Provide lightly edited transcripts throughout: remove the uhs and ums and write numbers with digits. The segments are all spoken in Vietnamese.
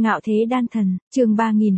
Ngạo thế đan thần, chương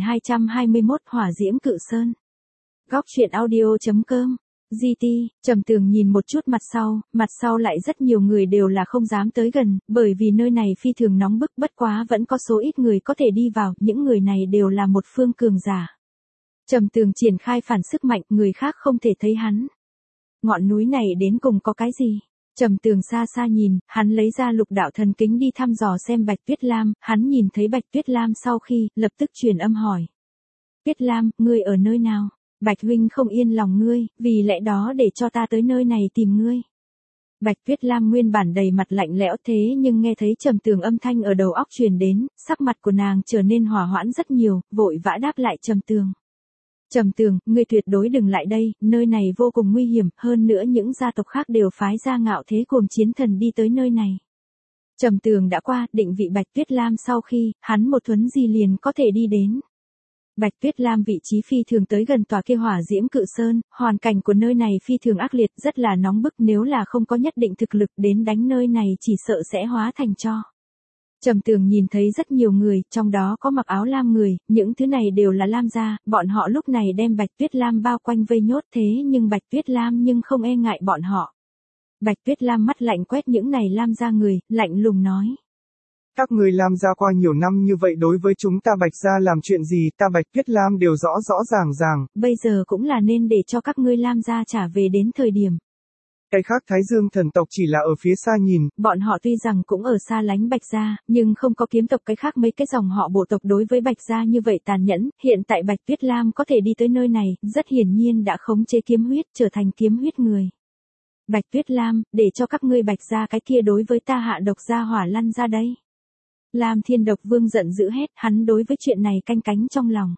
3221 Hỏa diễm cự sơn. Góc truyện audio.com. GT, Trầm Tường nhìn một chút mặt sau lại rất nhiều người đều là không dám tới gần, bởi vì nơi này phi thường nóng bức, bất quá vẫn có số ít người có thể đi vào, những người này đều là một phương cường giả. Trầm Tường triển khai phản sức mạnh, người khác không thể thấy hắn. Ngọn núi này đến cùng có cái gì? Trầm Tường xa xa nhìn, hắn lấy ra lục đạo thần kính đi thăm dò xem Bạch Tuyết Lam, hắn nhìn thấy Bạch Tuyết Lam sau khi, lập tức truyền âm hỏi. Tuyết Lam, ngươi ở nơi nào? Bạch huynh không yên lòng ngươi, vì lẽ đó để cho ta tới nơi này tìm ngươi. Bạch Tuyết Lam nguyên bản đầy mặt lạnh lẽo thế nhưng nghe thấy Trầm Tường âm thanh ở đầu óc truyền đến, sắc mặt của nàng trở nên hòa hoãn rất nhiều, vội vã đáp lại Trầm Tường. Trầm Tường, ngươi tuyệt đối đừng lại đây, nơi này vô cùng nguy hiểm, hơn nữa những gia tộc khác đều phái ra Ngạo thế cuồng chiến thần đi tới nơi này. Trầm Tường đã qua, định vị Bạch Tuyết Lam sau khi, hắn một thuấn di liền có thể đi đến. Bạch Tuyết Lam vị trí phi thường tới gần tòa kia hỏa diễm cự sơn, hoàn cảnh của nơi này phi thường ác liệt, rất là nóng bức, nếu là không có nhất định thực lực đến đánh nơi này chỉ sợ sẽ hóa thành tro. Trầm Tường nhìn thấy rất nhiều người, trong đó có mặc áo lam người, những thứ này đều là lam gia, bọn họ lúc này đem Bạch Tuyết Lam bao quanh vây nhốt thế nhưng Bạch Tuyết Lam nhưng không e ngại bọn họ. Bạch Tuyết Lam mắt lạnh quét những này lam gia người, lạnh lùng nói. Các người Lam gia qua nhiều năm như vậy đối với chúng ta Bạch gia làm chuyện gì ta Bạch Tuyết Lam đều rõ rõ ràng. Bây giờ cũng là nên để cho các ngươi Lam gia trả về đến thời điểm. Cái khác Thái Dương thần tộc chỉ là ở phía xa nhìn. Bọn họ tuy rằng cũng ở xa lánh Bạch gia, nhưng không có kiếm tộc cái khác mấy cái dòng họ bộ tộc đối với Bạch gia như vậy tàn nhẫn, hiện tại Bạch Tuyết Lam có thể đi tới nơi này, rất hiển nhiên đã khống chế kiếm huyết trở thành kiếm huyết người. Bạch Tuyết Lam, để cho các ngươi Bạch gia cái kia đối với ta hạ độc gia hỏa lăn ra đây. Lam Thiên Độc Vương giận dữ hét, hắn đối với chuyện này canh cánh trong lòng.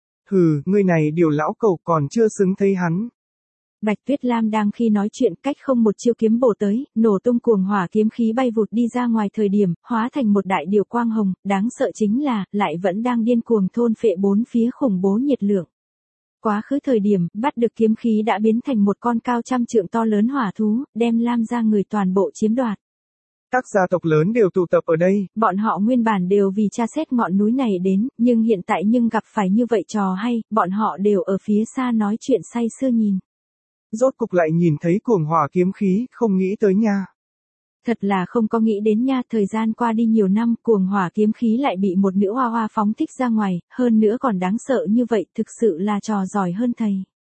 Hừ, ngươi này điều lão cẩu còn chưa xứng thấy hắn. Bạch Tuyết Lam đang khi nói chuyện cách không một chiêu kiếm bổ tới, nổ tung cuồng hỏa kiếm khí bay vụt đi ra ngoài thời điểm, hóa thành một đại điều quang hồng, đáng sợ chính là, lại vẫn đang điên cuồng thôn phệ bốn phía khủng bố nhiệt lượng. Quá khứ thời điểm, bắt được kiếm khí đã biến thành một con cao trăm trượng to lớn hỏa thú, đem Lam gia người toàn bộ chiếm đoạt. Các gia tộc lớn đều tụ tập ở đây. Bọn họ nguyên bản đều vì tra xét ngọn núi này đến, nhưng hiện tại gặp phải như vậy trò hay, bọn họ đều ở phía xa nói chuyện say sưa nhìn. Rốt cục lại nhìn thấy cuồng hỏa kiếm khí, không nghĩ tới nha. Thật là không có nghĩ đến nha, thời gian qua đi nhiều năm, cuồng hỏa kiếm khí lại bị một nữ hoa hoa phóng thích ra ngoài, hơn nữa còn đáng sợ như vậy, thực sự là trò giỏi hơn thầy.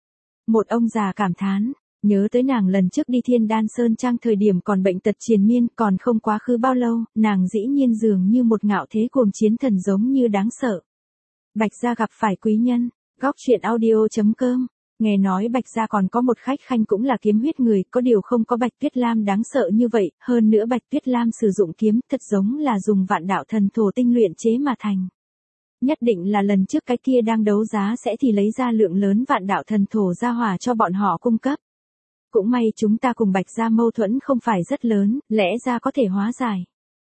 Một ông già cảm thán. Nhớ tới nàng lần trước đi Thiên Đan Sơn Trang thời điểm còn bệnh tật triền miên, còn không quá khứ bao lâu, nàng dĩ nhiên dường như một ngạo thế cuồng chiến thần giống như đáng sợ. Bạch gia gặp phải quý nhân, góc truyện audio.com, nghe nói Bạch gia còn có một khách khanh cũng là kiếm huyết người, có điều không có Bạch Tuyết Lam đáng sợ như vậy, hơn nữa Bạch Tuyết Lam sử dụng kiếm thật giống là dùng vạn đạo thần thổ tinh luyện chế mà thành. Nhất định là lần trước cái kia đang đấu giá sẽ thì lấy ra lượng lớn vạn đạo thần thổ ra hỏa cho bọn họ cung cấp. Cũng may chúng ta cùng Bạch gia mâu thuẫn không phải rất lớn, lẽ ra có thể hóa giải.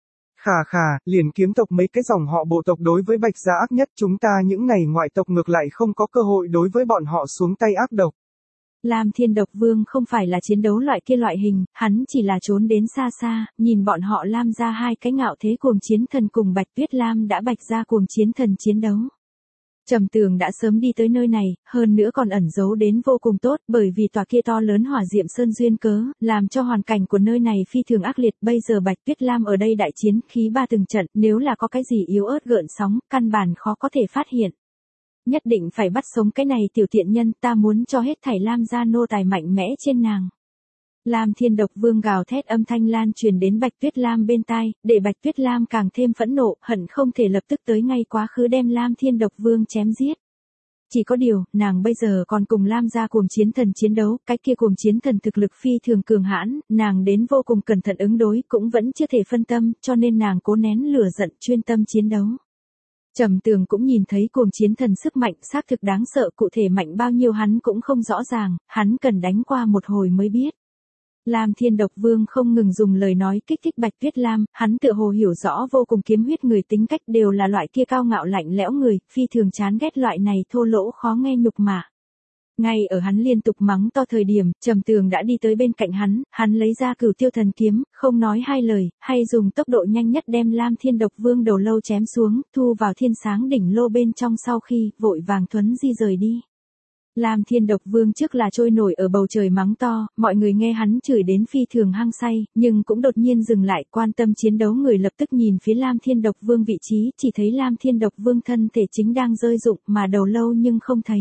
Khà, liền kiếm tộc mấy cái dòng họ bộ tộc đối với Bạch gia ác nhất, chúng ta những này ngoại tộc ngược lại không có cơ hội đối với bọn họ xuống tay ác độc. Lam Thiên Độc Vương không phải là chiến đấu loại kia loại hình, hắn chỉ là trốn đến xa xa, nhìn bọn họ Lam gia hai cái ngạo thế cuồng chiến thần cùng Bạch Tuyết Lam đã Bạch gia cuồng chiến thần chiến đấu. Trầm Tường đã sớm đi tới nơi này, hơn nữa còn ẩn giấu đến vô cùng tốt, bởi vì tòa kia to lớn hỏa diệm sơn duyên cớ, làm cho hoàn cảnh của nơi này phi thường ác liệt, bây giờ Bạch Tuyết Lam ở đây đại chiến, khí ba từng trận, nếu là có cái gì yếu ớt gợn sóng, căn bản khó có thể phát hiện. Nhất định phải bắt sống cái này tiểu tiện nhân, ta muốn cho hết thảy Lam gia nô tài mạnh mẽ trên nàng. Lam Thiên Độc Vương gào thét âm thanh lan truyền đến Bạch Tuyết Lam bên tai, để Bạch Tuyết Lam càng thêm phẫn nộ, hận không thể lập tức tới ngay quá khứ đem Lam Thiên Độc Vương chém giết. Chỉ có điều, nàng bây giờ còn cùng Lam gia cuồng chiến thần chiến đấu, cái kia cuồng chiến thần thực lực phi thường cường hãn, nàng đến vô cùng cẩn thận ứng đối, cũng vẫn chưa thể phân tâm, cho nên nàng cố nén lửa giận chuyên tâm chiến đấu. Trầm Tường cũng nhìn thấy cuồng chiến thần sức mạnh xác thực đáng sợ, cụ thể mạnh bao nhiêu hắn cũng không rõ ràng, hắn cần đánh qua một hồi mới biết. Lam Thiên Độc Vương không ngừng dùng lời nói kích thích Bạch Tuyết Lam, hắn tựa hồ hiểu rõ vô cùng kiếm huyết người tính cách đều là loại kia cao ngạo lạnh lẽo người, phi thường chán ghét loại này thô lỗ khó nghe nhục mạ. Ngay ở hắn liên tục mắng to thời điểm, Trầm Tường đã đi tới bên cạnh hắn lấy ra Cửu Tiêu Thần Kiếm, không nói hai lời, hay dùng tốc độ nhanh nhất đem Lam Thiên Độc Vương đầu lâu chém xuống, thu vào Thiên Sáng đỉnh lô bên trong sau khi, vội vàng thuấn di rời đi. Lam Thiên Độc Vương trước là trôi nổi ở bầu trời mắng to, mọi người nghe hắn chửi đến phi thường hăng say, nhưng cũng đột nhiên dừng lại, quan tâm chiến đấu người lập tức nhìn phía Lam Thiên Độc Vương vị trí, chỉ thấy Lam Thiên Độc Vương thân thể chính đang rơi rụng mà đầu lâu nhưng không thấy.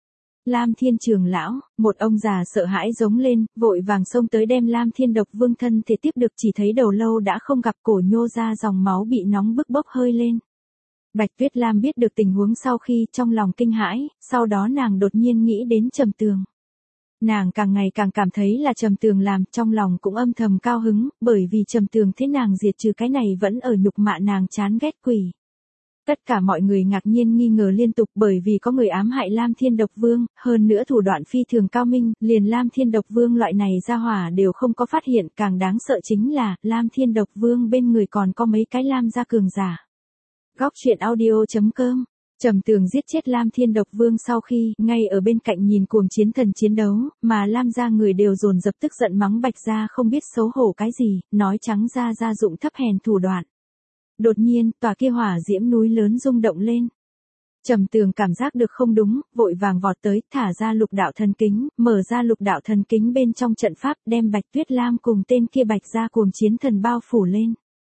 Lam Thiên Trường lão, một ông già sợ hãi giống lên, vội vàng xông tới đem Lam Thiên Độc Vương thân thể tiếp được, chỉ thấy đầu lâu đã không gặp, cổ nhô ra dòng máu bị nóng bức bốc hơi lên. Bạch Tuyết Lam biết được tình huống sau khi trong lòng kinh hãi, sau đó nàng đột nhiên nghĩ đến Trầm Tường. Nàng càng ngày càng cảm thấy là Trầm Tường làm, trong lòng cũng âm thầm cao hứng, bởi vì Trầm Tường thế nàng diệt trừ cái này vẫn ở nhục mạ nàng chán ghét quỷ. Tất cả mọi người ngạc nhiên nghi ngờ liên tục, bởi vì có người ám hại Lam Thiên Độc Vương, hơn nữa thủ đoạn phi thường cao minh, liền Lam Thiên Độc Vương loại này ra hỏa đều không có phát hiện, càng đáng sợ chính là, Lam Thiên Độc Vương bên người còn có mấy cái Lam gia cường giả. Góc truyện audio.com. Trầm Tường giết chết Lam Thiên Độc Vương sau khi, ngay ở bên cạnh nhìn cuồng chiến thần chiến đấu, mà Lam gia người đều dồn dập tức giận mắng Bạch gia không biết xấu hổ cái gì, nói trắng ra gia dụng thấp hèn thủ đoạn. Đột nhiên, tòa kia hỏa diễm núi lớn rung động lên. Trầm Tường cảm giác được không đúng, vội vàng vọt tới, thả ra lục đạo thần kính, mở ra lục đạo thần kính bên trong trận pháp, đem Bạch Tuyết Lam cùng tên kia Bạch gia cuồng chiến thần bao phủ lên.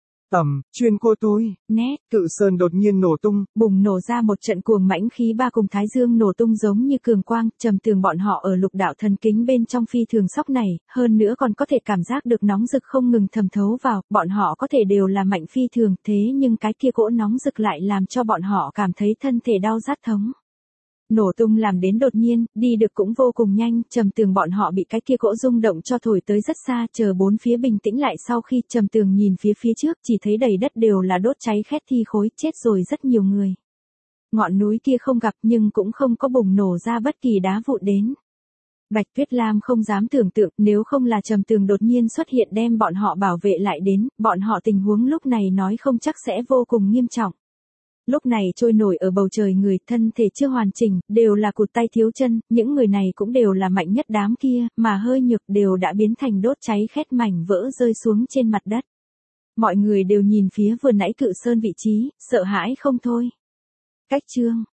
Chuyên cô túi, nét, Cự Sơn đột nhiên nổ tung, bùng nổ ra một trận cuồng mãnh khí ba cùng Thái Dương nổ tung giống như cường quang, Trầm Tường bọn họ ở lục đạo thần kính bên trong phi thường sóc này, hơn nữa còn có thể cảm giác được nóng rực không ngừng thẩm thấu vào, bọn họ có thể đều là mạnh phi thường, thế nhưng cái kia cỗ nóng rực lại làm cho bọn họ cảm thấy thân thể đau rát thống. Nổ tung làm đến đột nhiên, đi được cũng vô cùng nhanh, Trầm Tường bọn họ bị cái kia cỗ rung động cho thổi tới rất xa, chờ bốn phía bình tĩnh lại sau khi Trầm Tường nhìn phía trước, chỉ thấy đầy đất đều là đốt cháy khét thi khối, chết rồi rất nhiều người. Ngọn núi kia không gặp nhưng cũng không có bùng nổ ra bất kỳ đá vụn đến. Bạch Tuyết Lam không dám tưởng tượng, nếu không là Trầm Tường đột nhiên xuất hiện đem bọn họ bảo vệ lại đến, bọn họ tình huống lúc này nói không chắc sẽ vô cùng nghiêm trọng. Lúc này trôi nổi ở bầu trời người, thân thể chưa hoàn chỉnh, đều là cụt tay thiếu chân, những người này cũng đều là mạnh nhất đám kia, mà hơi nhược đều đã biến thành đốt cháy khét mảnh vỡ rơi xuống trên mặt đất. Mọi người đều nhìn phía vừa nãy Cự Sơn vị trí, sợ hãi không thôi. Cách chương